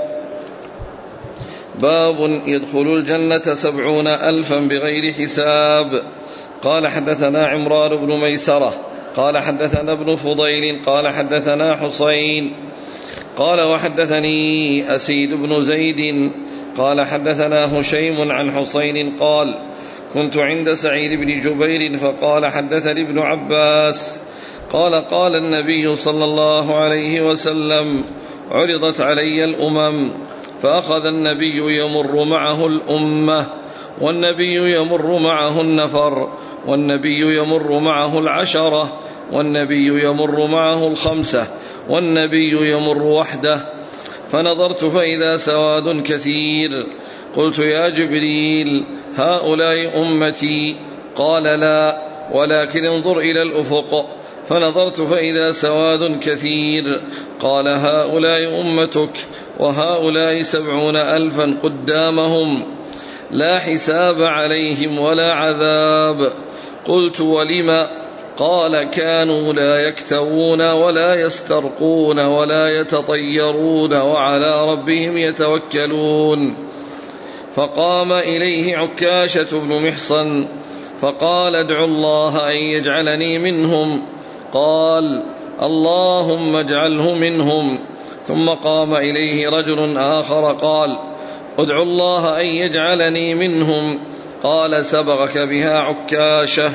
باب يدخل الجنة 70,000 بغير حساب. قال حدثنا عمران بن ميسرة قال حدثنا ابن فضيل قال حدثنا حسين قال وحدثني أسيد بن زيد قال حدثنا هشيم عن حسين قال: كنت عند سعيد بن جبير فقال: حدثني ابن عباس قال النبي صلى الله عليه وسلم: عرضت علي الأمم فأخذ النبي يمر معه الأمة، والنبي يمر معه النفر، والنبي يمر معه 10، والنبي يمر معه 5، والنبي يمر وحده. فنظرت فإذا سواد كثير. قلت: يا جبريل، هؤلاء أمتي؟ قال: لا، ولكن انظر إلى الأفق. فنظرت فإذا سواد كثير. قال: هؤلاء أمتك، وهؤلاء 70,000 قدامهم لا حساب عليهم ولا عذاب. قلت: ولم؟ قال: كانوا لا يكتوون ولا يسترقون ولا يتطيرون وعلى ربهم يتوكلون. فقام إليه عكاشة بن محصن فقال: ادعوا الله أن يجعلني منهم. قال: اللهم اجعله منهم. ثم قام إليه رجل آخر قال: ادعوا الله أن يجعلني منهم. قال: سبغك بها عكاشة.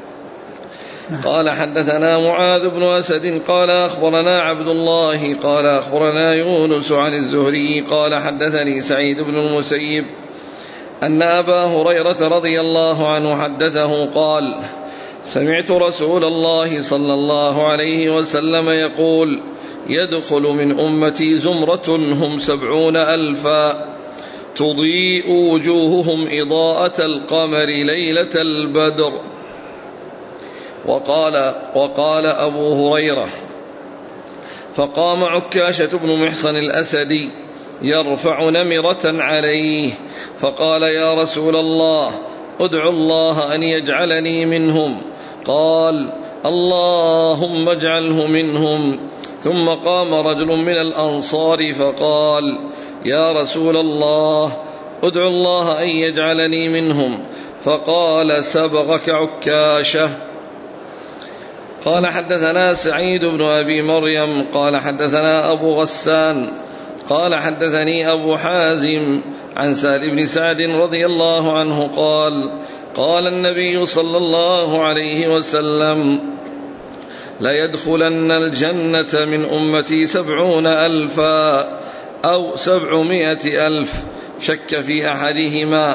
قال حدثنا معاذ بن أسد قال أخبرنا عبد الله قال أخبرنا يونس عن الزهري قال حدثني سعيد بن المسيب أن أبا هريرة رضي الله عنه حدثه قال: سمعت رسول الله صلى الله عليه وسلم يقول: يدخل من أمتي زمرة هم 70,000 تضيء وجوههم إضاءة القمر ليلة البدر. وقال أبو هريرة: فقام عكاشة بن محصن الأسدي يرفع نمرة عليه فقال: يا رسول الله، ادعو الله أن يجعلني منهم. قال: اللهم اجعله منهم. ثم قام رجل من الأنصار فقال: يا رسول الله، ادعو الله أن يجعلني منهم. فقال: سبغك عكاشة. قال حدثنا سعيد بن أبي مريم قال حدثنا أبو غسان قال حدثني أبو حازم عن سهل بن سعد رضي الله عنه قال: قال النبي صلى الله عليه وسلم: ليدخلن الجنة من أمتي 70,000 أو 700,000 شك في أحدهما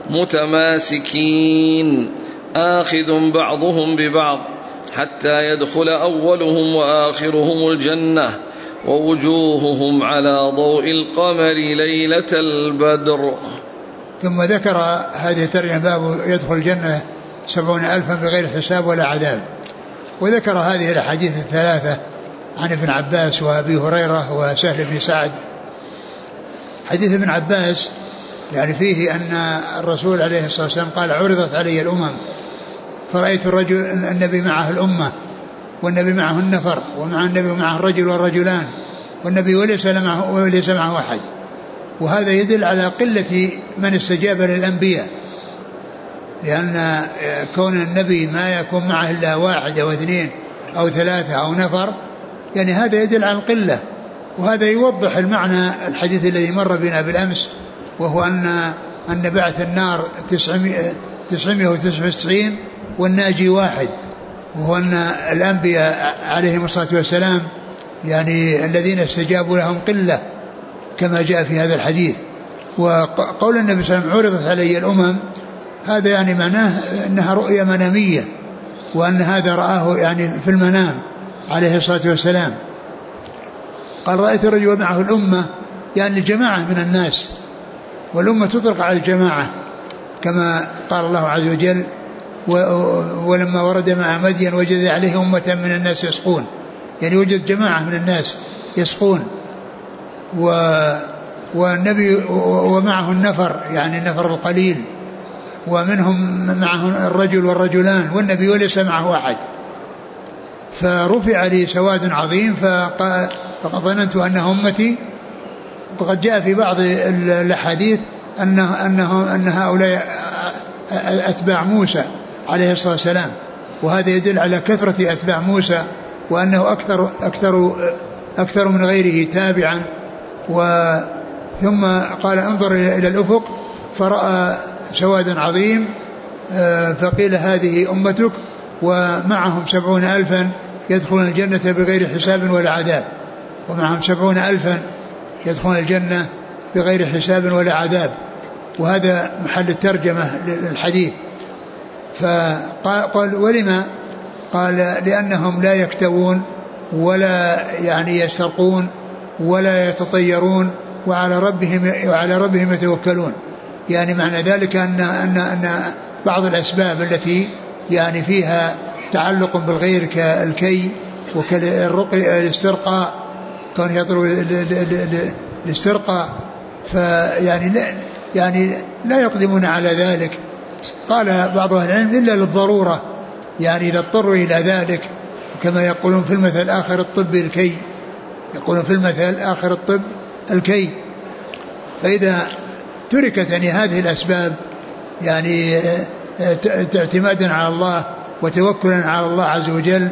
متماسكين آخذ بعضهم ببعض حتى يدخل أولهم وآخرهم الجنة ووجوههم على ضوء القمر ليلة البدر. ثم ذكر هذه الترجمة: باب يدخل الجنة 70,000 بغير حساب ولا عذاب. وذكر هذه الأحاديث الثلاثة عن ابن عباس وأبي هريرة وسهل بن سعد. حديث ابن عباس يعني فيه أن الرسول عليه الصلاة والسلام قال: عرضت علي الأمم فرأيت النبي معه الأمة، والنبي معه النفر، ومع النبي معه الرجل والرجلان، والنبي وليس معه أحد. وهذا يدل على قلة من استجاب للأنبياء، لأن كون النبي ما يكون معه إلا 1 أو 2 أو 3 أو نفر، يعني هذا يدل على القلة. وهذا يوضح المعنى الحديث الذي مر بنا بالأمس، وهو أن بعث النار 999 والناجي 1، وهو أن الأنبياء عليهم الصلاة والسلام يعني الذين استجابوا لهم قلة كما جاء في هذا الحديث. وقول النبي صلى الله عليه وسلم: عرضت علي الأمم، هذا يعني معناه أنها رؤية منامية، وأن هذا رآه يعني في المنام عليه الصلاة والسلام. قال: رأيت الرجل معه الأمة، يعني الجماعة من الناس، والأمة تطلق على الجماعة كما قال الله عز وجل: ولما ورد مع مدين وجد عليه أمة من الناس يسقون، يعني وجد جماعة من الناس يسقون، والنبي ومعه النفر، يعني النفر القليل، ومنهم معه الرجل والرجلان، والنبي وليس معه أحد. فرفع لي سواد عظيم فظننت أن أمتي. وقد جاء في بعض الأحاديث أن هؤلاء أتباع موسى عليه الصلاة والسلام، وهذا يدل على كثرة أتباع موسى وأنه أكثر من غيره تابعا. ثم قال انظر إلى الأفق فرأى سوادا عظيم، فقيل هذه أمتك ومعهم 70,000 يدخلون الجنة بغير حساب ولا عذاب، ومعهم 70,000 يدخلون الجنة بغير حساب ولا عذاب. وهذا محل الترجمة للحديث. فقال ولما؟ قال لأنهم لا يكتوون ولا يعني يسترقون ولا يتطيرون وعلى ربهم يتوكلون. يعني معنى ذلك أن بعض الأسباب التي يعني فيها تعلق بالغير كالكي وكالرقي الاسترقاء، كان يطلب الاسترقاء، يعني لا يقدمون على ذلك. قال بعض أهل العلم إلا للضرورة، يعني إذا اضطروا إلى ذلك، كما يقولون في المثل آخر الطب الكي، يقولون في المثل آخر الطب الكي. فإذا تركت يعني هذه الأسباب يعني اعتمادا على الله وتوكلا على الله عز وجل،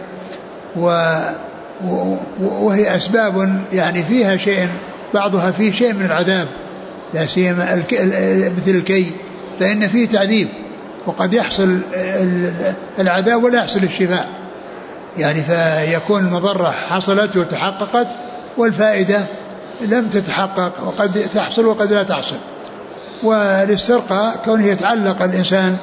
وهي أسباب يعني فيها شيء، بعضها فيه شيء من العذاب، لا سيما مثل الكي، فإن فيه تعذيب، وقد يحصل العذاب ولا يحصل الشفاء، يعني فيكون المضرة حصلت وتحققت والفائدة لم تتحقق، وقد تحصل وقد لا تحصل. والاسترقاء كونه يتعلق الإنسان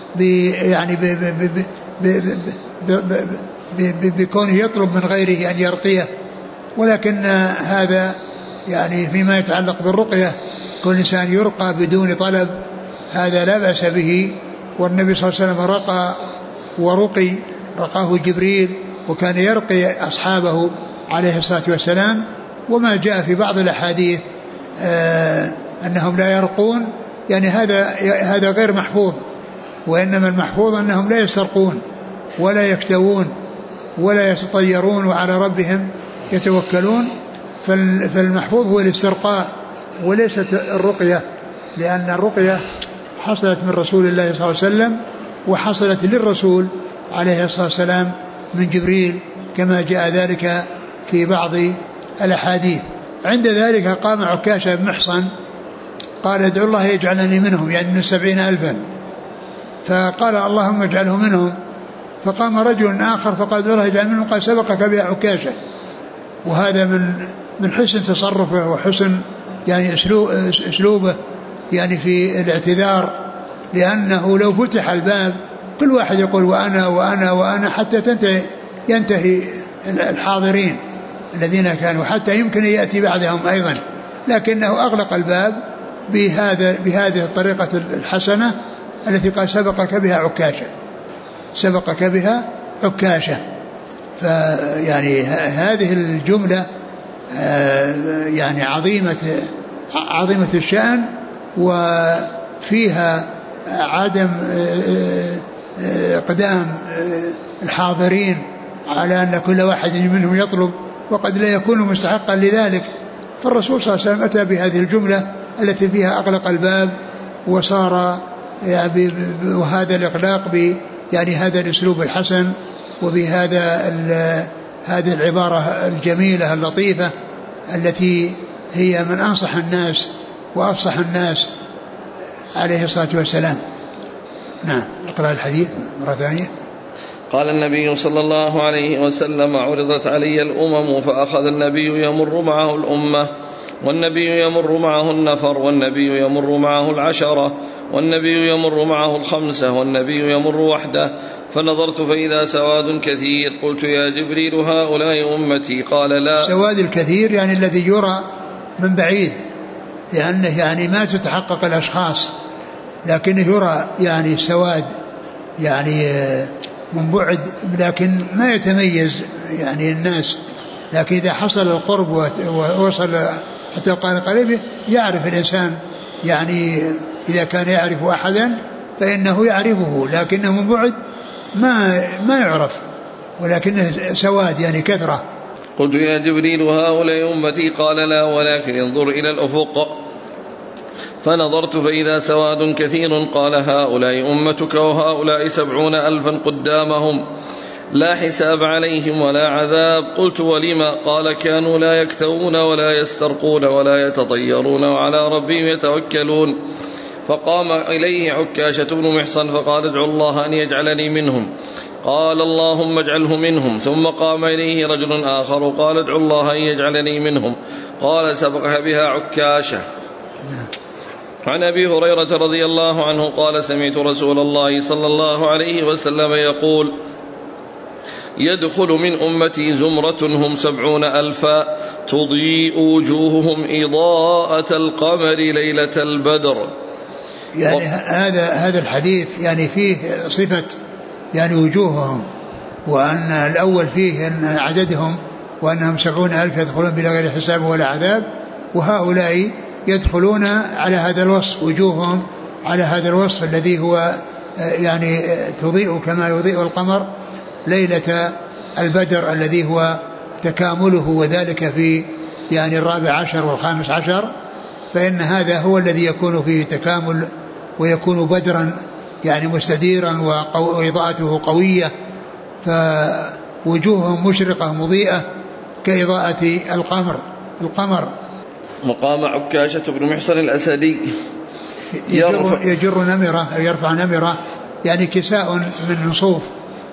بكونه يطلب من غيره أن يرقيه، ولكن هذا يعني فيما يتعلق بالرقية كل إنسان يرقى بدون طلب، هذا لا بأس به. والنبي صلى الله عليه وسلم رقى ورقي، رقاه جبريل وكان يرقي أصحابه عليه الصلاة والسلام. وما جاء في بعض الأحاديث أنهم لا يرقون، يعني هذا غير محفوظ، وإنما المحفوظ أنهم لا يسترقون ولا يكتوون ولا يتطيرون وعلى ربهم يتوكلون. فالمحفوظ هو الاسترقاء وليست الرقية، لأن الرقية حصلت من رسول الله صلى الله عليه وسلم وحصلت للرسول عليه الصلاة والسلام من جبريل، كما جاء ذلك في بعض الأحاديث. عند ذلك قام عكاشة بن محصن قال ادعو الله يجعلني منهم، يعني من 70,000. فقال اللهم اجعله منهم. فقام رجل آخر فقال ادعو الله يجعل منهم، قال سبقك بها عكاشة. وهذا من حسن تصرفه وحسن يعني اسلوبه يعني في الاعتذار، لأنه لو فتح الباب كل واحد يقول وأنا وأنا وأنا حتى ينتهي الحاضرين الذين كانوا، حتى يمكن يأتي بعدهم أيضا، لكنه أغلق الباب بهذه الطريقة الحسنة التي قال سبقك بها عكاشة، سبقك بها عكاشة. فيعني هذه الجملة يعني عظيمة الشأن، وفيها عدم إقدام الحاضرين على أن كل واحد منهم يطلب وقد لا يكون مستحقا لذلك. فالرسول صلى الله عليه وسلم أتى بهذه الجملة التي فيها أغلق الباب، وصار يعني وهذا الإغلاق يعني هذا الأسلوب الحسن، وبهذا هذه العبارة الجميلة اللطيفة التي هي من أنصح الناس وأفصح الناس عليه الصلاة والسلام. نعم، اقرأ الحديث مرة ثانية. قال النبي صلى الله عليه وسلم عرضت علي الأمم فأخذ النبي يمر معه الأمة، والنبي يمر معه النفر، والنبي يمر معه العشرة، والنبي يمر معه الخمسة، والنبي يمر وحده. فنظرت فإذا سواد كثير، قلت يا جبريل هؤلاء أمتي؟ قال لا. سواد الكثير يعني الذي يرى من بعيد، لأنه يعني ما تتحقق الأشخاص، لكنه يرى يعني السواد، يعني من بعد لكن ما يتميز يعني الناس، لكن إذا حصل القرب ووصل حتى قال قريبه يعرف الإنسان، يعني إذا كان يعرف أحدا فإنه يعرفه، لكنه من بعد ما يعرف، ولكنه سواد يعني كثرة. قلت يا جبريل هؤلاء أمتي؟ قال لا، ولكن انظر إلى الأفق. فنظرت فإذا سواد كثير. قال هؤلاء أمتك وهؤلاء 70,000 قدامهم لا حساب عليهم ولا عذاب. قلت ولما؟ قال كانوا لا يكتوون ولا يسترقون ولا يتطيرون وعلى ربهم يتوكلون. فقام إليه عكاشة بن محصن فقال ادعو الله أن يجعلني منهم. قال اللهم اجعله منهم. ثم قام إليه رجل آخر قال ادعو الله أن يجعلني منهم. قال سبقها بها عكاشة. عن أبي هريرة رضي الله عنه قال سمعت رسول الله صلى الله عليه وسلم يقول يدخل من أمتي زمرة هم 70,000 تضيء وجوههم إضاءة القمر ليلة البدر. يعني هذا الحديث يعني فيه صفة يعني وجوههم، وأن الأول فيه أن عددهم وأنهم 70,000 يدخلون بلا غير حساب ولا عذاب، وهؤلاء يدخلون على هذا الوصف، وجوههم على هذا الوصف الذي هو يعني تضيء كما يضيء القمر ليلة البدر الذي هو تكامله، وذلك في يعني 14 و15، فإن هذا هو الذي يكون فيه تكامل ويكون بدرا يعني مستديرا وإضاءته قوية، فوجوههم مشرقة مضيئة كإضاءة القمر. مقام عكاشة بن محصن الأسدي يجر نمرة، يرفع نمرة يعني كساء من صوف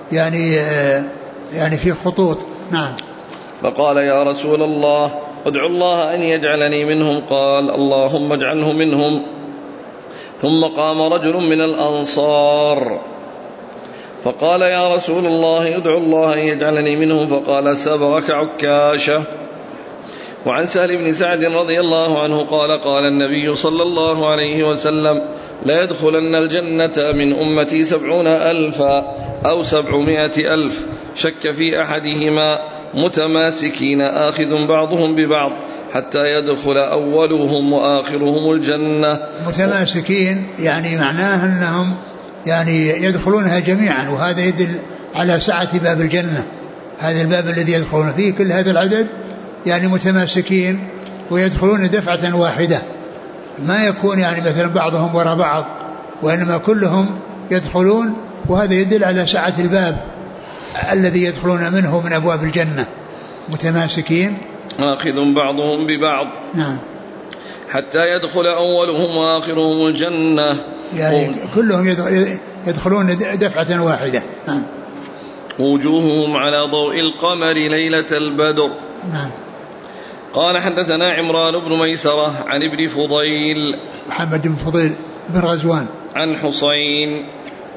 يعني في خطوط. نعم. فقال يا رسول الله ادعو الله أن يجعلني منهم. قال اللهم اجعله منهم. ثم قام رجل من الأنصار فقال يا رسول الله ادعو الله أن يجعلني منهم. فقال سبقك عكاشة. وعن سهل بن سعد رضي الله عنه قال قال النبي صلى الله عليه وسلم لا يدخلن الجنة من أمتي 70,000 أو 700,000 شك في أحدهما متماسكين آخذ بعضهم ببعض حتى يدخل أولهم وآخرهم الجنة. متماسكين يعني معناه أنهم يعني يدخلونها جميعا، وهذا يدل على سعة باب الجنة. هذا الباب الذي يدخلون فيه كل هذا العدد يعني متماسكين ويدخلون دفعة واحدة، ما يكون يعني مثلا بعضهم وراء بعض، وإنما كلهم يدخلون، وهذا يدل على سعة الباب الذي يدخلون منه من أبواب الجنة متماسكين آخذ بعضهم ببعض. نعم. حتى يدخل أولهم وآخرهم الجنة يعني كلهم يدخلون دفعة واحدة. نعم. وجوههم على ضوء القمر ليلة البدر. نعم. قال حدثنا عمران بن ميسرة عن ابن فضيل محمد بن فضيل بن غزوان عن حسين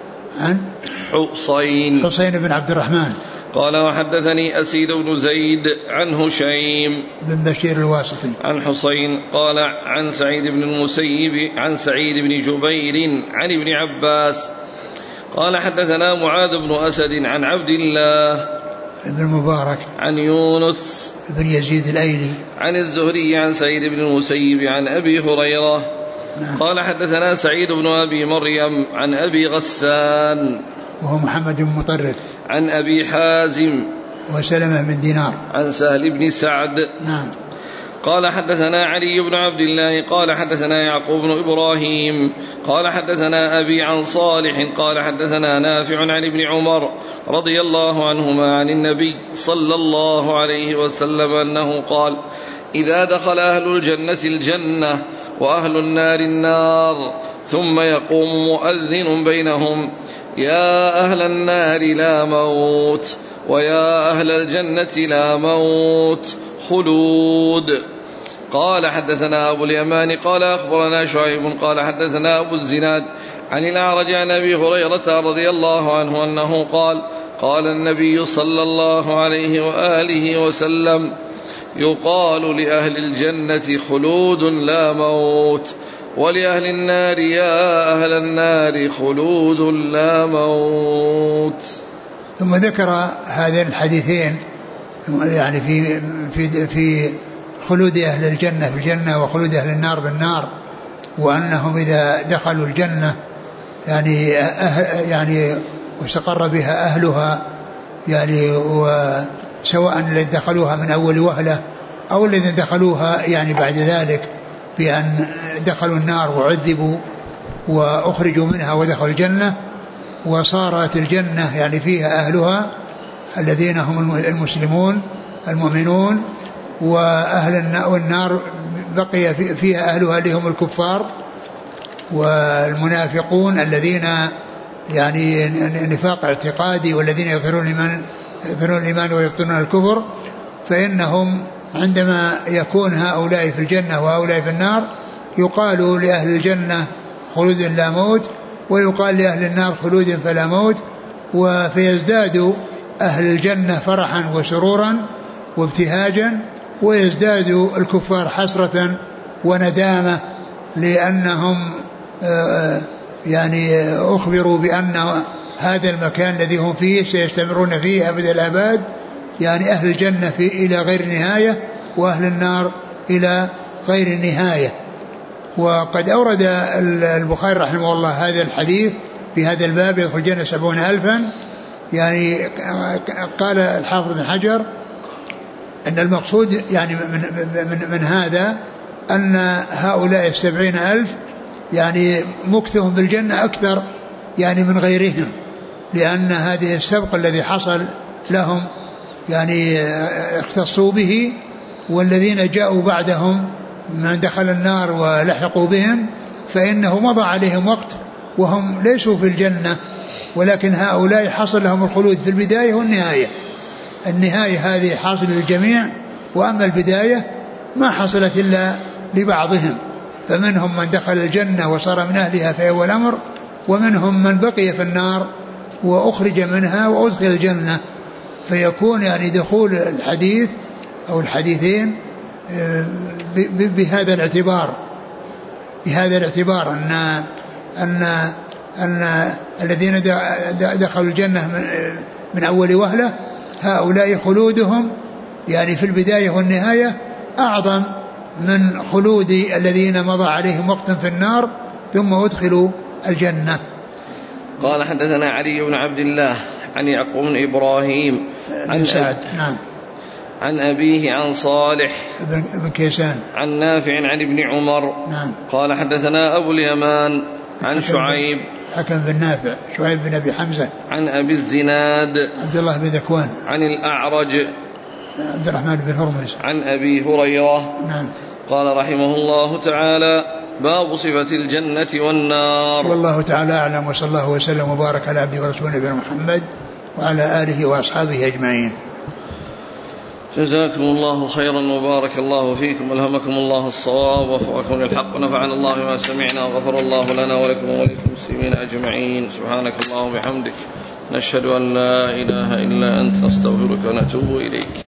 بن عبد الرحمن قال وحدثني أسيد بن زيد عن هشيم بن بشير الواسطي عن حسين قال عن سعيد بن المسيب عن سعيد بن جبير عن ابن عباس قال حدثنا معاذ بن أسد عن عبد الله بن المبارك عن يونس بن يزيد الأيلي عن الزهري عن سعيد بن المسيب عن أبي هريرة قال حدثنا سعيد بن أبي مريم عن أبي غسان وهو محمد بن مطرف عن أبي حازم وسلمة بن دينار عن سهل بن سعد. نعم. قال حدثنا علي بن عبد الله قال حدثنا يعقوب بن إبراهيم قال حدثنا أبي عن صالح قال حدثنا نافع عن ابن عمر رضي الله عنهما عن النبي صلى الله عليه وسلم أنه قال إذا دخل أهل الجنة الجنة وأهل النار النار ثم يقوم مؤذن بينهم يا أهل النار لا موت ويا أهل الجنة لا موت خلود. قال حدثنا أبو اليمان قال أخبرنا شعيب قال حدثنا أبو الزناد عن الأعرج عن أبي هريرة رضي الله عنه أنه قال قال النبي صلى الله عليه وآله وسلم يقال لأهل الجنة خلود لا موت ولأهل النار يا أهل النار خلود لا موت. ثم ذكر هذين الحديثين يعني في خلود أهل الجنة في الجنة وخلود أهل النار بالنار، وأنهم إذا دخلوا الجنة يعني واستقر بها أهلها يعني، وسواء الذين دخلوها من أول وهلة أو الذين دخلوها يعني بعد ذلك بأن دخلوا النار وعذبوا وأخرجوا منها ودخلوا الجنة، وصارت الجنة يعني فيها أهلها الذين هم المسلمون المؤمنون، وأهل النار بقي فيها أهلها اللي هم الكفار والمنافقون الذين يعني نفاق اعتقادي، والذين يظهرون الإيمان ويبطنون الكفر. فإنهم عندما يكون هؤلاء في الجنة وهؤلاء في النار يقال لأهل الجنة خلود لا موت، ويقال لأهل النار خلود فلا موت، فيزداد أهل الجنة فرحا وسرورا وابتهاجا، ويزداد الكفار حسرة وندامة، لأنهم يعني أخبروا بأن هذا المكان الذي هم فيه سيستمرون فيه أبد الآباد، يعني أهل الجنة إلى غير نهاية وأهل النار إلى غير النهاية. وقد أورد البخاري رحمه الله هذا الحديث في هذا الباب يدخل الجنة 70,000. يعني قال الحافظ بن حجر أن المقصود يعني من هذا أن هؤلاء 70,000 يعني مكثهم بالجنة أكثر يعني من غيرهم، لأن هذه السبق الذي حصل لهم يعني اختصوا به، والذين جاءوا بعدهم من دخل النار ولحقوا بهم فإنه مضى عليهم وقت وهم ليسوا في الجنة، ولكن هؤلاء حصل لهم الخلود في البداية والنهاية. النهاية هذه حاصل للجميع، وأما البداية ما حصلت إلا لبعضهم، فمنهم من دخل الجنة وصار من أهلها في أول أمر، ومنهم من بقي في النار وأخرج منها وأدخل الجنة. فيكون يعني دخول الحديث أو الحديثين بهذا الاعتبار أن الذين دخلوا الجنة من أول وهلة هؤلاء خلودهم يعني في البداية والنهاية أعظم من خلود الذين مضى عليهم وقتا في النار ثم أدخلوا الجنة. قال حدثنا علي بن عبد الله عن يعقوب بن إبراهيم عن سعد عن أبيه عن صالح بن كيسان عن نافع عن ابن عمر قال حدثنا أبو اليمان عن شعيب حكم بن نافع شعيب بن أبي حمزة عن أبي الزناد عبد الله بن ذكوان عن الأعرج عبد الرحمن بن هرمز عن أبي هريرة قال رحمه الله تعالى: باب صفة الجنة والنار. والله تعالى أعلم، وصلى الله وسلم وبارك على عبده ورسوله نبينا محمد وعلى آله وأصحابه أجمعين. جزاكم الله خيرا وبارك الله فيكم، ألهمكم الله الصواب ووفقكم للحق، ونفعنا الله بما سمعنا، وغفر الله لنا ولكم وللمسلمين أجمعين. سبحانك اللهم وبحمدك، نشهد أن لا إله إلا أنت، نستغفرك ونتوب إليك.